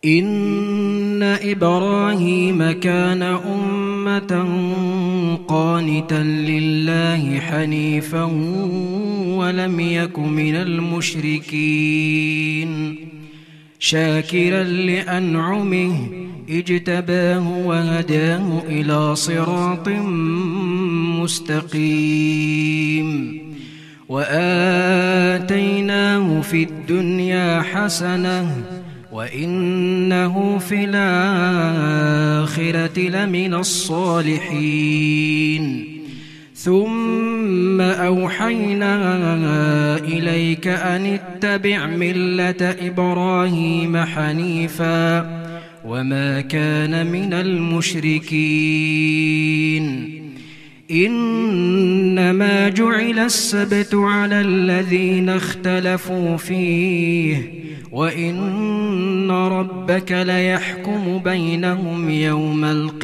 إن إبراهيم كان أمة قانتا لله حنيفا ولم يك من المشركين شاكرا لأنعمه اجتباه وهداه إلى صراط مستقيم وآتيناه في الدنيا حسنة وإنه في الآخرة لمن الصالحين ثم أوحينا إليك أن اتبع ملة إبراهيم حنيفا وما كان من المشركين إنما جعل السبت على الذين اختلفوا فيه وإن ربك ليحكم بينهم يوم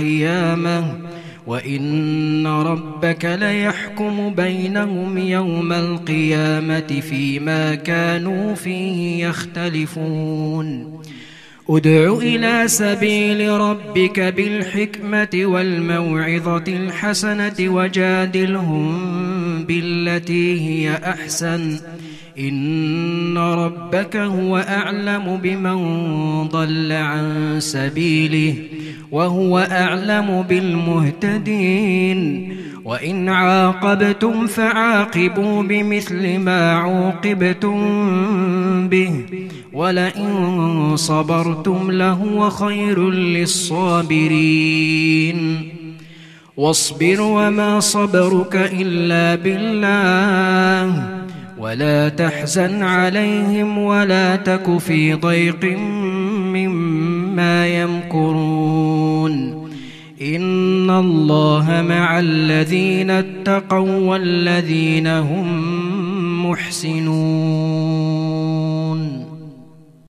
القيامة فيما كانوا فيه يختلفون ادع إلى سبيل ربك بالحكمة والموعظة الحسنة وجادلهم بالتي هي أحسن إن ربك هو أعلم بمن ضل عن سبيله وهو أعلم بالمهتدين وإن عاقبتم فعاقبوا بمثل ما عوقبتم به ولئن صبرتم لهو خير للصابرين واصبر وما صبرك إلا بالله ولا تحزن عليهم ولا تك في ضيق مما يمكرون إن الله مع الذين اتقوا والذين هم محسنون